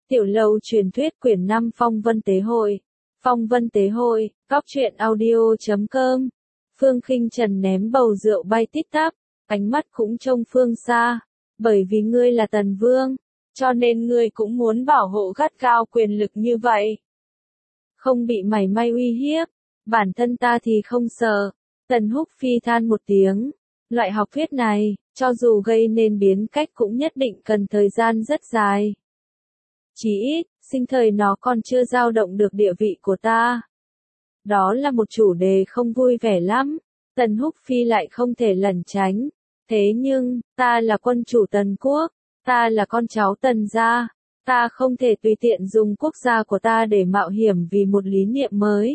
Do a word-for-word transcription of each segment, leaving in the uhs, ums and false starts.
Tiểu Lâu truyền thuyết quyển năm Phong Vân Tế Hội. Phong Vân Tế Hội, góc truyện audio chấm com. Phương Khinh Trần ném bầu rượu bay tít tắp, ánh mắt cũng trông phương xa. Bởi vì ngươi là Tần Vương, cho nên ngươi cũng muốn bảo hộ gắt gao quyền lực như vậy. Không bị mảy may uy hiếp, bản thân ta thì không sợ. Tần Húc Phi than một tiếng, loại học thuyết này, cho dù gây nên biến cách cũng nhất định cần thời gian rất dài. Chỉ ít, sinh thời nó còn chưa dao động được địa vị của ta. Đó là một chủ đề không vui vẻ lắm, Tần Húc Phi lại không thể lẩn tránh. Thế nhưng, ta là quân chủ Tần Quốc, ta là con cháu Tần gia, ta không thể tùy tiện dùng quốc gia của ta để mạo hiểm vì một lý niệm mới.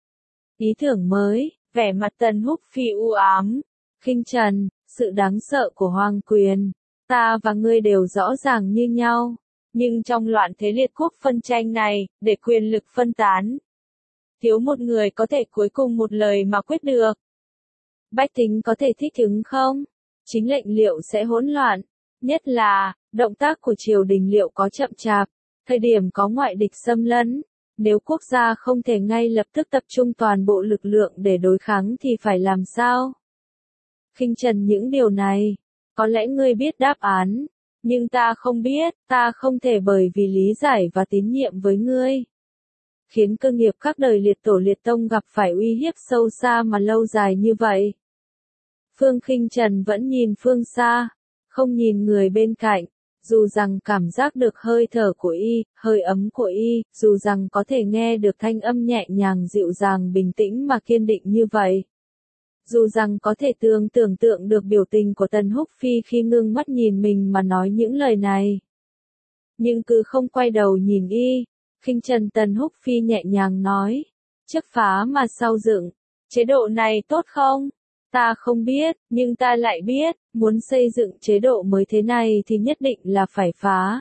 Ý tưởng mới, vẻ mặt Tần Húc Phi u ám. Khinh Trần, sự đáng sợ của hoàng quyền, ta và ngươi đều rõ ràng như nhau. Nhưng trong loạn thế liệt quốc phân tranh này, để quyền lực phân tán, thiếu một người có thể cuối cùng một lời mà quyết được. Bách tính có thể thích ứng không? Chính lệnh liệu sẽ hỗn loạn, nhất là, động tác của triều đình liệu có chậm chạp, thời điểm có ngoại địch xâm lấn, nếu quốc gia không thể ngay lập tức tập trung toàn bộ lực lượng để đối kháng thì phải làm sao? Khinh Trần, những điều này, có lẽ ngươi biết đáp án. Nhưng ta không biết, ta không thể bởi vì lý giải và tín nhiệm với ngươi, khiến cơ nghiệp các đời liệt tổ liệt tông gặp phải uy hiếp sâu xa mà lâu dài như vậy. Phương Khinh Trần vẫn nhìn phương xa, không nhìn người bên cạnh, dù rằng cảm giác được hơi thở của y, hơi ấm của y, dù rằng có thể nghe được thanh âm nhẹ nhàng dịu dàng bình tĩnh mà kiên định như vậy. Dù rằng có thể tưởng tưởng tượng được biểu tình của Tần Húc Phi khi ngưng mắt nhìn mình mà nói những lời này. Nhưng cứ không quay đầu nhìn y, Khinh Trần. Tần Húc Phi nhẹ nhàng nói, trước phá mà sau dựng, chế độ này tốt không? Ta không biết, nhưng ta lại biết, muốn xây dựng chế độ mới thế này thì nhất định là phải phá.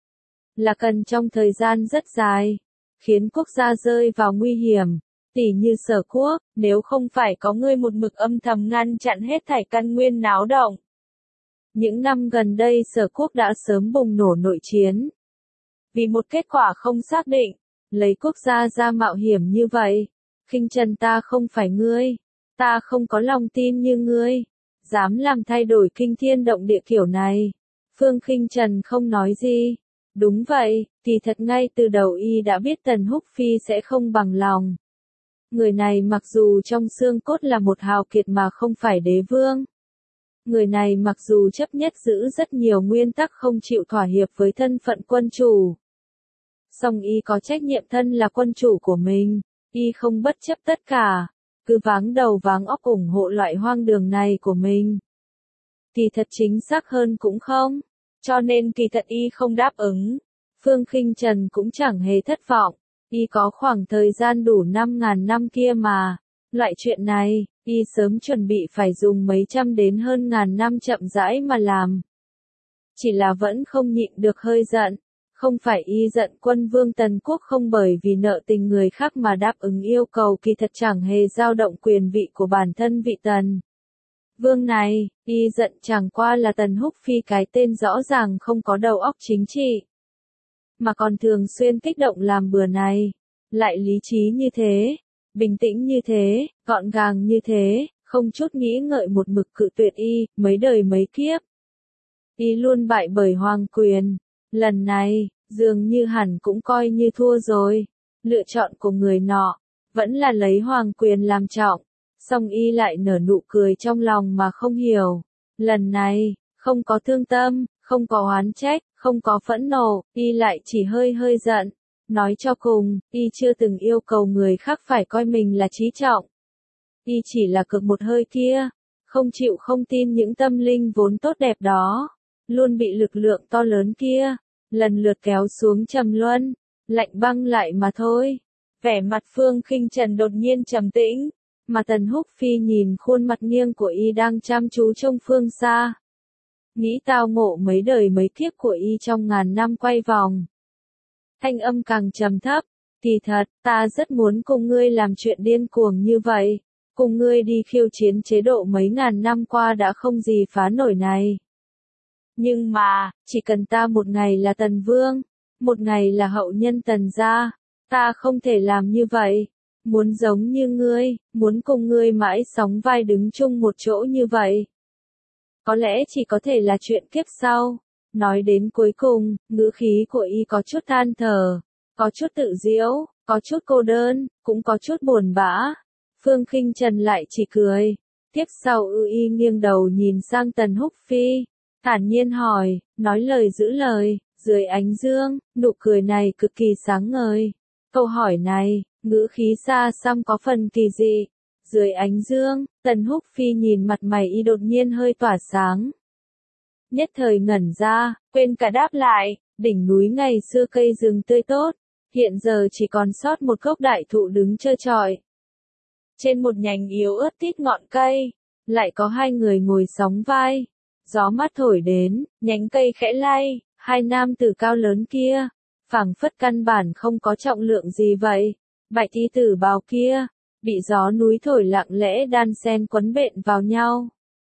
Là cần trong thời gian rất dài, khiến quốc gia rơi vào nguy hiểm. Tỷ như Sở Quốc, nếu không phải có ngươi một mực âm thầm ngăn chặn hết thảy căn nguyên náo động. Những năm gần đây Sở Quốc đã sớm bùng nổ nội chiến. Vì một kết quả không xác định, lấy quốc gia ra mạo hiểm như vậy. Khinh Trần, ta không phải ngươi, ta không có lòng tin như ngươi, dám làm thay đổi kinh thiên động địa kiểu này. Phương Khinh Trần không nói gì. Đúng vậy, thì thật ngay từ đầu y đã biết Tần Húc Phi sẽ không bằng lòng. Người này mặc dù trong xương cốt là một hào kiệt mà không phải đế vương. Người này mặc dù chấp nhất giữ rất nhiều nguyên tắc không chịu thỏa hiệp với thân phận quân chủ. Song y có trách nhiệm thân là quân chủ của mình, y không bất chấp tất cả, cứ váng đầu váng óc ủng hộ loại hoang đường này của mình. Thì thật chính xác hơn cũng không, cho nên kỳ thật y không đáp ứng. Phương Khinh Trần cũng chẳng hề thất vọng. Y có khoảng thời gian đủ năm ngàn năm kia mà, loại chuyện này, y sớm chuẩn bị phải dùng mấy trăm đến hơn ngàn năm chậm rãi mà làm. Chỉ là vẫn không nhịn được hơi giận, không phải y giận quân vương Tần Quốc không bởi vì nợ tình người khác mà đáp ứng yêu cầu, kỳ thật chẳng hề dao động quyền vị của bản thân vị Tần Vương này, y giận chẳng qua là Tần Húc Phi cái tên rõ ràng không có đầu óc chính trị. Mà còn thường xuyên kích động làm bừa này, lại lý trí như thế, bình tĩnh như thế, gọn gàng như thế, không chút nghĩ ngợi một mực cự tuyệt y, mấy đời mấy kiếp. Y luôn bại bởi hoàng quyền, lần này, dường như hẳn cũng coi như thua rồi. Lựa chọn của người nọ, vẫn là lấy hoàng quyền làm trọng, song y lại nở nụ cười trong lòng mà không hiểu. Lần này, không có thương tâm, không có oán trách, không có phẫn nộ, y lại chỉ hơi hơi giận. Nói cho cùng, y chưa từng yêu cầu người khác phải coi mình là trí trọng. Y chỉ là cực một hơi kia, không chịu không tin những tâm linh vốn tốt đẹp đó, luôn bị lực lượng to lớn kia, lần lượt kéo xuống trầm luân, lạnh băng lại mà thôi. Vẻ mặt Phương Khinh Trần đột nhiên trầm tĩnh, mà Tần Húc Phi nhìn khuôn mặt nghiêng của y đang chăm chú trông phương xa. Nghĩ tao ngộ mấy đời mấy kiếp của y trong ngàn năm quay vòng. Thanh âm càng trầm thấp, kỳ thật, ta rất muốn cùng ngươi làm chuyện điên cuồng như vậy, cùng ngươi đi khiêu chiến chế độ mấy ngàn năm qua đã không gì phá nổi này. Nhưng mà, chỉ cần ta một ngày là Tần Vương, một ngày là hậu nhân Tần gia, ta không thể làm như vậy. Muốn giống như ngươi, muốn cùng ngươi mãi sóng vai đứng chung một chỗ như vậy. Có lẽ chỉ có thể là chuyện kiếp sau. Nói đến cuối cùng, ngữ khí của y có chút than thở, có chút tự giễu, có chút cô đơn, cũng có chút buồn bã. Phương Khinh Trần lại chỉ cười. Tiếp sau ư y nghiêng đầu nhìn sang Tần Húc Phi, thản nhiên hỏi, nói lời giữ lời, dưới ánh dương, nụ cười này cực kỳ sáng ngời. Câu hỏi này, ngữ khí xa xăm có phần kỳ dị. Dưới ánh dương, Tần Húc Phi nhìn mặt mày y đột nhiên hơi tỏa sáng. Nhất thời ngẩn ra, quên cả đáp lại, đỉnh núi ngày xưa cây rừng tươi tốt, hiện giờ chỉ còn sót một gốc đại thụ đứng trơ trọi. Trên một nhành yếu ớt tít ngọn cây, lại có hai người ngồi sóng vai. Gió mát thổi đến, nhánh cây khẽ lay, hai nam tử cao lớn kia, phảng phất căn bản không có trọng lượng gì vậy. Bạch y tử bào kia, bị gió núi thổi lặng lẽ đan xen quấn bện vào nhau.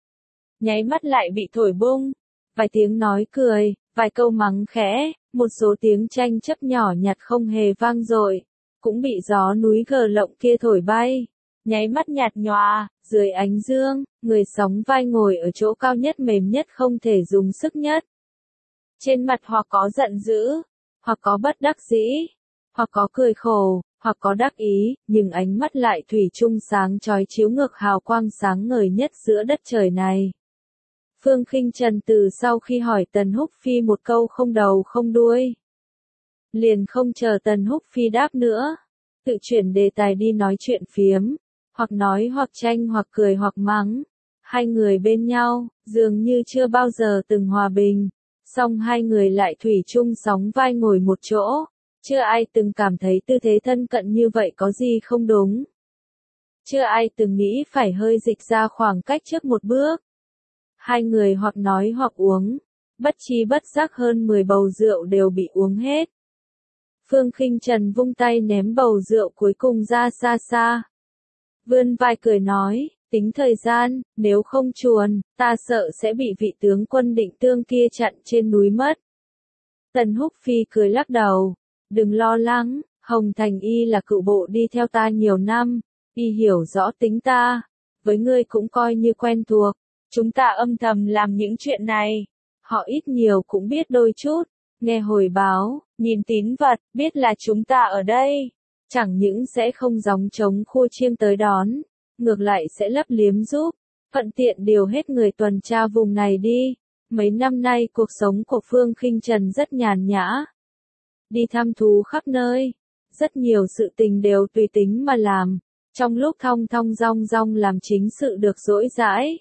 Nháy mắt lại bị thổi bung, vài tiếng nói cười, vài câu mắng khẽ, một số tiếng tranh chấp nhỏ nhặt không hề vang dội, cũng bị gió núi gờ lộng kia thổi bay. Nháy mắt nhạt nhòa, dưới ánh dương, người sóng vai ngồi ở chỗ cao nhất mềm nhất không thể dùng sức nhất. Trên mặt hoặc có giận dữ, hoặc có bất đắc dĩ, hoặc có cười khổ, hoặc có đắc ý, nhưng ánh mắt lại thủy chung sáng chói chiếu ngược hào quang sáng ngời nhất giữa đất trời này. Phương Khinh Trần từ sau khi hỏi Tần Húc Phi một câu không đầu không đuôi, liền không chờ Tần Húc Phi đáp nữa, tự chuyển đề tài đi nói chuyện phiếm, hoặc nói hoặc tranh hoặc cười hoặc mắng. Hai người bên nhau, dường như chưa bao giờ từng hòa bình, song hai người lại thủy chung sóng vai ngồi một chỗ, chưa ai từng cảm thấy tư thế thân cận như vậy có gì không đúng. Chưa ai từng nghĩ phải hơi dịch ra khoảng cách trước một bước. Hai người hoặc nói hoặc uống, bất chi bất giác hơn mười bầu rượu đều bị uống hết. Phương Khinh Trần vung tay ném bầu rượu cuối cùng ra xa xa. Vươn vai cười nói, tính thời gian, nếu không chuồn, ta sợ sẽ bị vị tướng quân Định Tương kia chặn trên núi mất. Tần Húc Phi cười lắc đầu, đừng lo lắng, Hồng Thành y là cựu bộ đi theo ta nhiều năm, y hiểu rõ tính ta, với ngươi cũng coi như quen thuộc, chúng ta âm thầm làm những chuyện này, họ ít nhiều cũng biết đôi chút, nghe hồi báo, nhìn tín vật, biết là chúng ta ở đây, chẳng những sẽ không gióng trống khua chiêng tới đón, ngược lại sẽ lấp liếm giúp, thuận tiện điều hết người tuần tra vùng này đi. Mấy năm nay cuộc sống của Phương Khinh Trần rất nhàn nhã, đi thăm thú khắp nơi, rất nhiều sự tình đều tùy tính mà làm, trong lúc thong thong dong dong làm chính sự được dỗi dãi.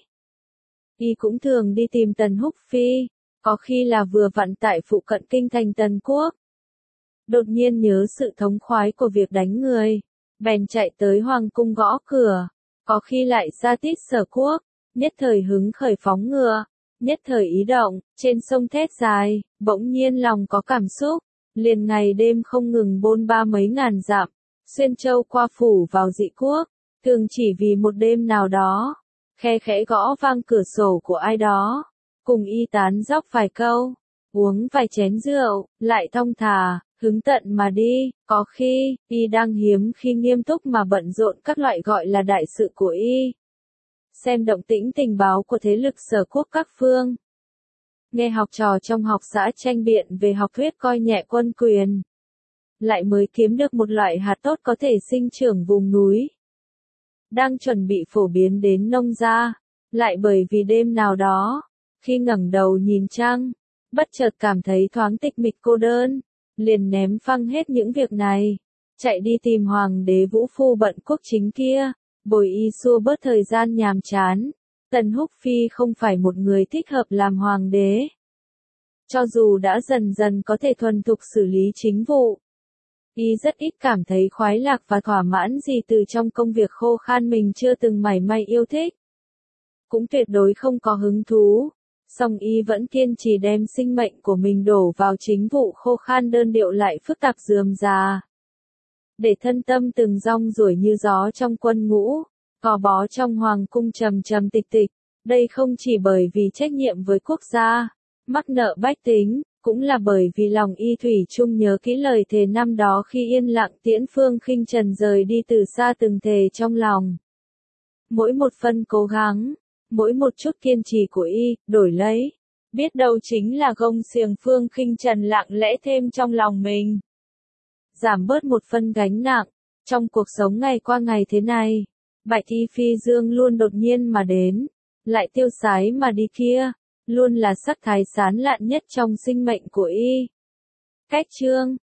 Y cũng thường đi tìm Tần Húc Phi, có khi là vừa vặn tại phụ cận kinh thành Tần Quốc. Đột nhiên nhớ sự thống khoái của việc đánh người, bèn chạy tới hoàng cung gõ cửa, có khi lại ra tít Sở Quốc, nhất thời hứng khởi phóng ngựa, nhất thời ý động, trên sông thét dài, bỗng nhiên lòng có cảm xúc, liền ngày đêm không ngừng bôn ba mấy ngàn dặm, xuyên châu qua phủ vào dị quốc, thường chỉ vì một đêm nào đó, khe khẽ gõ vang cửa sổ của ai đó, cùng y tán dóc vài câu, uống vài chén rượu, lại thong thả, hứng tận mà đi, có khi, y đang hiếm khi nghiêm túc mà bận rộn các loại gọi là đại sự của y. Xem động tĩnh tình báo của thế lực Sở Quốc các phương. Nghe học trò trong học xã tranh biện về học thuyết coi nhẹ quân quyền. Lại mới kiếm được một loại hạt tốt có thể sinh trưởng vùng núi. Đang chuẩn bị phổ biến đến nông gia, lại bởi vì đêm nào đó, khi ngẩng đầu nhìn trăng, bất chợt cảm thấy thoáng tịch mịch cô đơn, liền ném phăng hết những việc này, chạy đi tìm hoàng đế Vũ Phu bận quốc chính kia, bồi y xua bớt thời gian nhàm chán. Tần Húc Phi không phải một người thích hợp làm hoàng đế. Cho dù đã dần dần có thể thuần thục xử lý chính vụ, y rất ít cảm thấy khoái lạc và thỏa mãn gì từ trong công việc khô khan mình chưa từng mảy may yêu thích. Cũng tuyệt đối không có hứng thú, song y vẫn kiên trì đem sinh mệnh của mình đổ vào chính vụ khô khan đơn điệu lại phức tạp rườm rà. Để thân tâm từng rong ruổi như gió trong quân ngũ, gò bó trong hoàng cung trầm trầm tịch tịch, đây không chỉ bởi vì trách nhiệm với quốc gia, mắc nợ bách tính, cũng là bởi vì lòng y thủy chung nhớ kỹ lời thề năm đó khi yên lặng tiễn Phương Khinh Trần rời đi từ xa từng thề trong lòng. Mỗi một phân cố gắng, mỗi một chút kiên trì của y, đổi lấy, biết đâu chính là gông xiềng Phương Khinh Trần lặng lẽ thêm trong lòng mình. Giảm bớt một phân gánh nặng, trong cuộc sống ngày qua ngày thế này, Bạch Y Phi Dương luôn đột nhiên mà đến, lại tiêu sái mà đi kia, luôn là sắc thái sán lạn nhất trong sinh mệnh của y. Cách chương